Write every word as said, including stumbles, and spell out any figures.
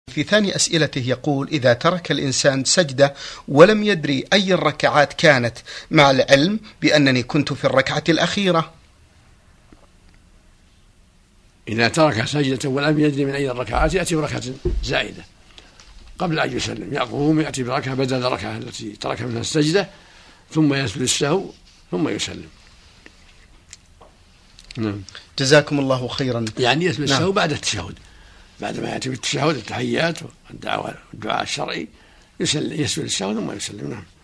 في ثاني أسئلته يقول: إذا ترك الإنسان سجدة ولم يدري أي الركعات كانت، مع العلم بأنني كنت في الركعة الأخيرة. إذا ترك سجدة ولم يدري من أي الركعات يأتي بركعة زائدة قبل أن يسلم، يقوم يأتي بركعة بدل الركعة التي ترك منها السجدة، ثم يسجد السهو ثم يسلم. نعم. جزاكم الله خيرا. يعني يسجد السهو نعم. بعد التشهد، بعد ما يأتي بالتشهد التحيات والدعاء الشرعي يسجد السهو ثم يسلم. نعم.